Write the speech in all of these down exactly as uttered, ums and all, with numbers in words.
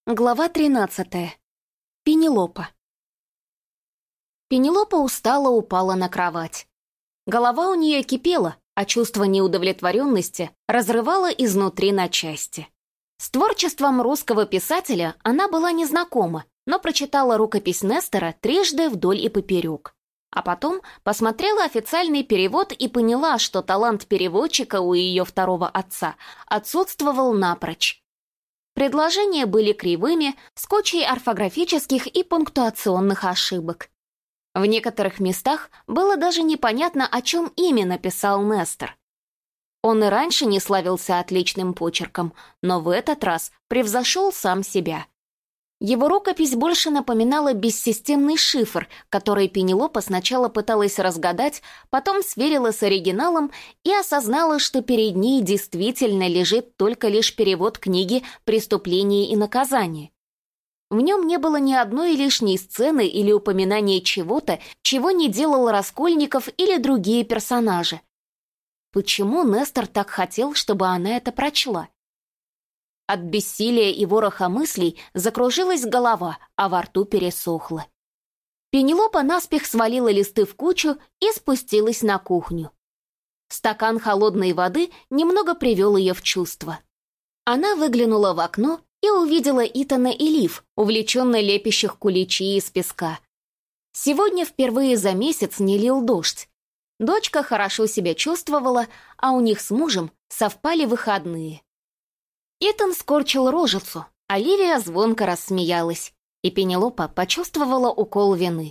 Глава тринадцатая. Пенелопа. Пенелопа устало упала на кровать. Голова у нее кипела, а чувство неудовлетворенности разрывало изнутри на части. С творчеством русского писателя она была незнакома, но прочитала рукопись Нестора трижды вдоль и поперек. А потом посмотрела официальный перевод и поняла, что талант переводчика у ее второго отца отсутствовал напрочь. Предложения были кривыми, с кучей орфографических и пунктуационных ошибок. В некоторых местах было даже непонятно, о чем именно писал Нестор. Он и раньше не славился отличным почерком, но в этот раз превзошел сам себя. Его рукопись больше напоминала бессистемный шифр, который Пенелопа сначала пыталась разгадать, потом сверила с оригиналом и осознала, что перед ней действительно лежит только лишь перевод книги «Преступление и наказание». В нем не было ни одной лишней сцены или упоминания чего-то, чего не делал Раскольников или другие персонажи. Почему Нестор так хотел, чтобы она это прочла? От бессилия и вороха мыслей закружилась голова, а во рту пересохло. Пенелопа наспех свалила листы в кучу и спустилась на кухню. Стакан холодной воды немного привел ее в чувство. Она выглянула в окно и увидела Итана и Лив, увлеченно лепящих куличи из песка. Сегодня впервые за месяц не лил дождь. Дочка хорошо себя чувствовала, а у них с мужем совпали выходные. Итан скорчил рожицу, Оливия звонко рассмеялась, и Пенелопа почувствовала укол вины.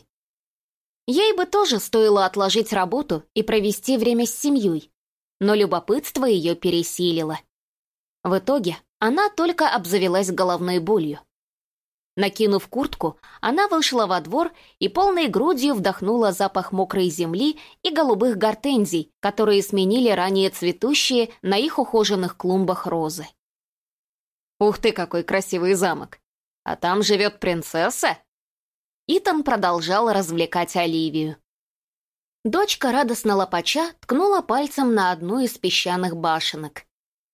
Ей бы тоже стоило отложить работу и провести время с семьей, но любопытство ее пересилило. В итоге она только обзавелась головной болью. Накинув куртку, она вышла во двор и полной грудью вдохнула запах мокрой земли и голубых гортензий, которые сменили ранее цветущие на их ухоженных клумбах розы. «Ух ты, какой красивый замок! А там живет принцесса?» Итан продолжал развлекать Оливию. Дочка, радостно лопача, ткнула пальцем на одну из песчаных башенок.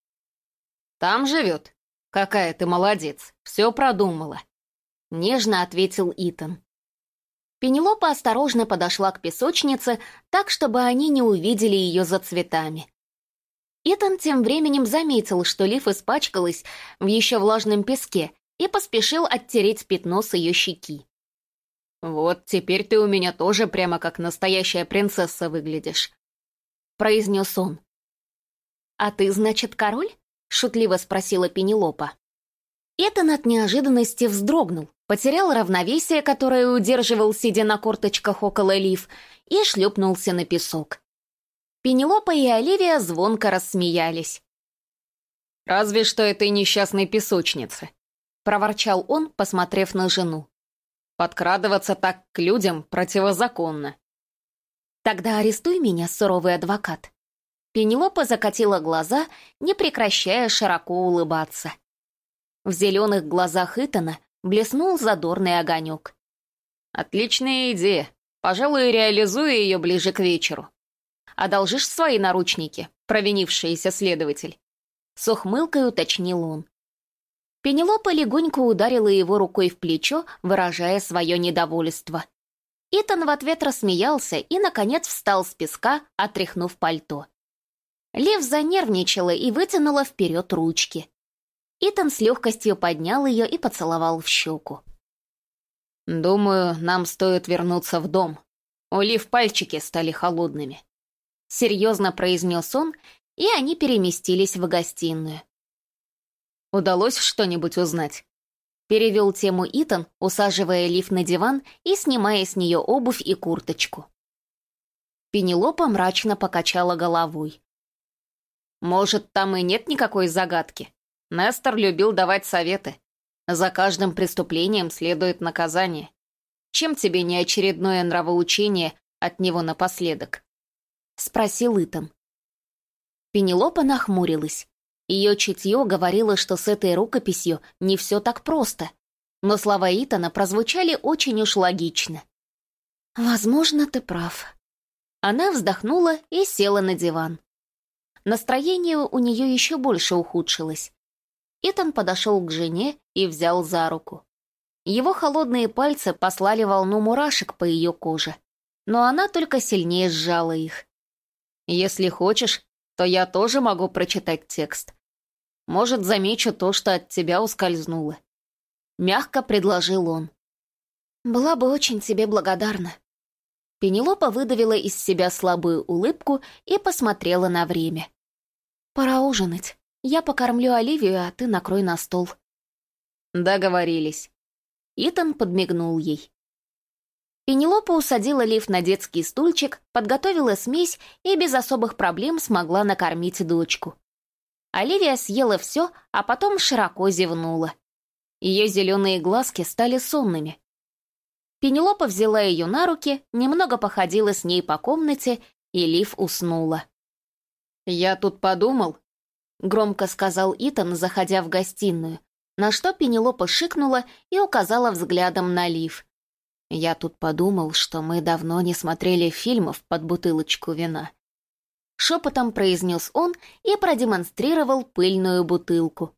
«Там живет? Какая ты молодец, все продумала!» Нежно ответил Итан. Пенелопа осторожно подошла к песочнице, так, чтобы они не увидели ее за цветами. Итан тем временем заметил, что Лив испачкалась в еще влажном песке и поспешил оттереть пятно с ее щеки. «Вот теперь ты у меня тоже прямо как настоящая принцесса выглядишь», — произнес он. «А ты, значит, король?» — шутливо спросила Пенелопа. Итан от неожиданности вздрогнул, потерял равновесие, которое удерживал, сидя на корточках около Лив, и шлепнулся на песок. Пенелопа и Оливия звонко рассмеялись. «Разве что этой несчастной песочнице», — проворчал он, посмотрев на жену. «Подкрадываться так к людям противозаконно». «Тогда арестуй меня, суровый адвокат». Пенелопа закатила глаза, не прекращая широко улыбаться. В зеленых глазах Итана блеснул задорный огонек. «Отличная идея. Пожалуй, реализую ее ближе к вечеру. Одолжишь свои наручники, провинившийся следователь?» С ухмылкой уточнил он. Пенелопа легонько ударила его рукой в плечо, выражая свое недовольство. Итан в ответ рассмеялся и, наконец, встал с песка, отряхнув пальто. Лив занервничала и вытянула вперед ручки. Итан с легкостью поднял ее и поцеловал в щеку. «Думаю, нам стоит вернуться в дом. У Лив пальчики стали холодными», — серьезно произнес он, и они переместились в гостиную. «Удалось что-нибудь узнать?» — перевел тему Итан, усаживая Лив на диван и снимая с нее обувь и курточку. Пенелопа мрачно покачала головой. «Может, там и нет никакой загадки? Нестор любил давать советы. За каждым преступлением следует наказание. Чем тебе не очередное нравоучение от него напоследок?» — спросил Итан. Пенелопа нахмурилась. Ее чутье говорило, что с этой рукописью не все так просто, но слова Итана прозвучали очень уж логично. «Возможно, ты прав». Она вздохнула и села на диван. Настроение у нее еще больше ухудшилось. Итан подошел к жене и взял за руку. Его холодные пальцы послали волну мурашек по ее коже, но она только сильнее сжала их. «Если хочешь, то я тоже могу прочитать текст. Может, замечу то, что от тебя ускользнуло». Мягко предложил он. «Была бы очень тебе благодарна». Пенелопа выдавила из себя слабую улыбку и посмотрела на время. «Пора ужинать. Я покормлю Оливию, а ты накрой на стол». «Договорились». Итан подмигнул ей. Пенелопа усадила Лив на детский стульчик, подготовила смесь и без особых проблем смогла накормить дочку. Оливия съела все, а потом широко зевнула. Ее зеленые глазки стали сонными. Пенелопа взяла ее на руки, немного походила с ней по комнате, и Лив уснула. «Я тут подумал», — громко сказал Итан, заходя в гостиную, на что Пенелопа шикнула и указала взглядом на Лив. «Я тут подумал, что мы давно не смотрели фильмов под бутылочку вина». Шепотом произнес он и продемонстрировал пыльную бутылку.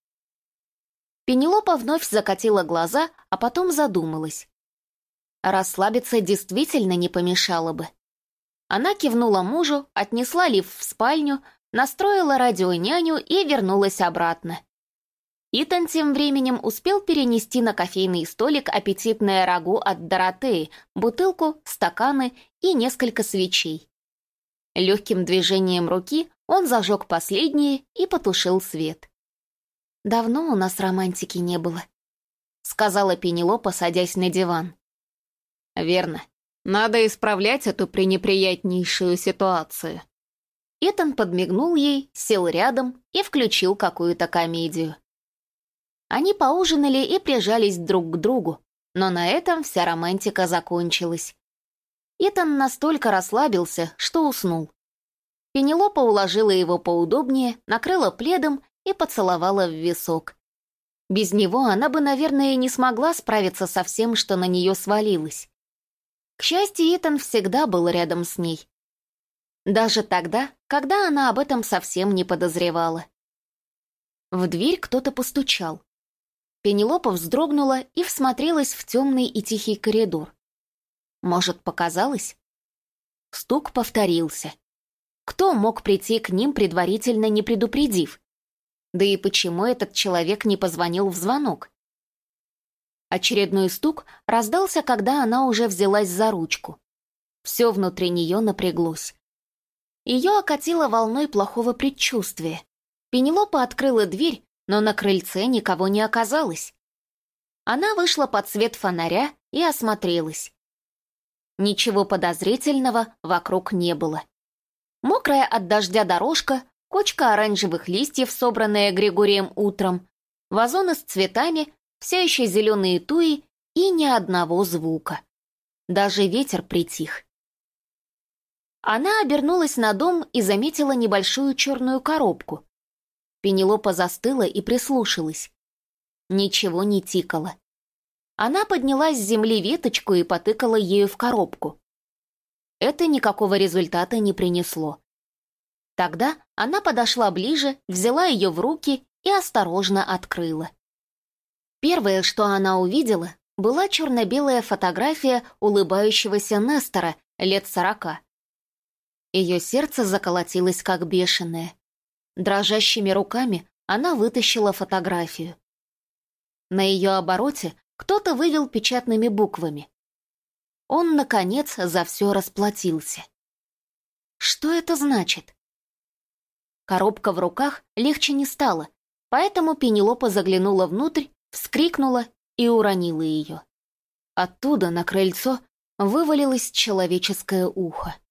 Пенелопа вновь закатила глаза, а потом задумалась. Расслабиться действительно не помешало бы. Она кивнула мужу, отнесла Лив в спальню, настроила радионяню и вернулась обратно. Итан тем временем успел перенести на кофейный столик аппетитное рагу от Доротеи, бутылку, стаканы и несколько свечей. Легким движением руки он зажег последние и потушил свет. «Давно у нас романтики не было», — сказала Пенелопа, садясь на диван. «Верно. Надо исправлять эту пренеприятнейшую ситуацию». Итан подмигнул ей, сел рядом и включил какую-то комедию. Они поужинали и прижались друг к другу, но на этом вся романтика закончилась. Итан настолько расслабился, что уснул. Пенелопа уложила его поудобнее, накрыла пледом и поцеловала в висок. Без него она бы, наверное, не смогла справиться со всем, что на нее свалилось. К счастью, Итан всегда был рядом с ней. Даже тогда, когда она об этом совсем не подозревала. В дверь кто-то постучал. Пенелопа вздрогнула и всмотрелась в темный и тихий коридор. Может, показалось? Стук повторился. Кто мог прийти к ним, предварительно не предупредив? Да и почему этот человек не позвонил в звонок? Очередной стук раздался, когда она уже взялась за ручку. Все внутри нее напряглось. Ее окатило волной плохого предчувствия. Пенелопа открыла дверь, но на крыльце никого не оказалось. Она вышла под свет фонаря и осмотрелась. Ничего подозрительного вокруг не было. Мокрая от дождя дорожка, кучка оранжевых листьев, собранная Григорием утром, вазоны с цветами, все еще зеленые туи и ни одного звука. Даже ветер притих. Она обернулась на дом и заметила небольшую черную коробку. Пенелопа застыла и прислушалась. Ничего не тикало. Она подняла с земли веточку и потыкала ею в коробку. Это никакого результата не принесло. Тогда она подошла ближе, взяла ее в руки и осторожно открыла. Первое, что она увидела, была черно-белая фотография улыбающегося Нестора лет сорока. Ее сердце заколотилось как бешеное. Дрожащими руками она вытащила фотографию. На ее обороте кто-то вывел печатными буквами. Он, наконец, за все расплатился. Что это значит? Коробка в руках легче не стала, поэтому Пенелопа заглянула внутрь, вскрикнула и уронила ее. Оттуда на крыльцо вывалилось человеческое ухо.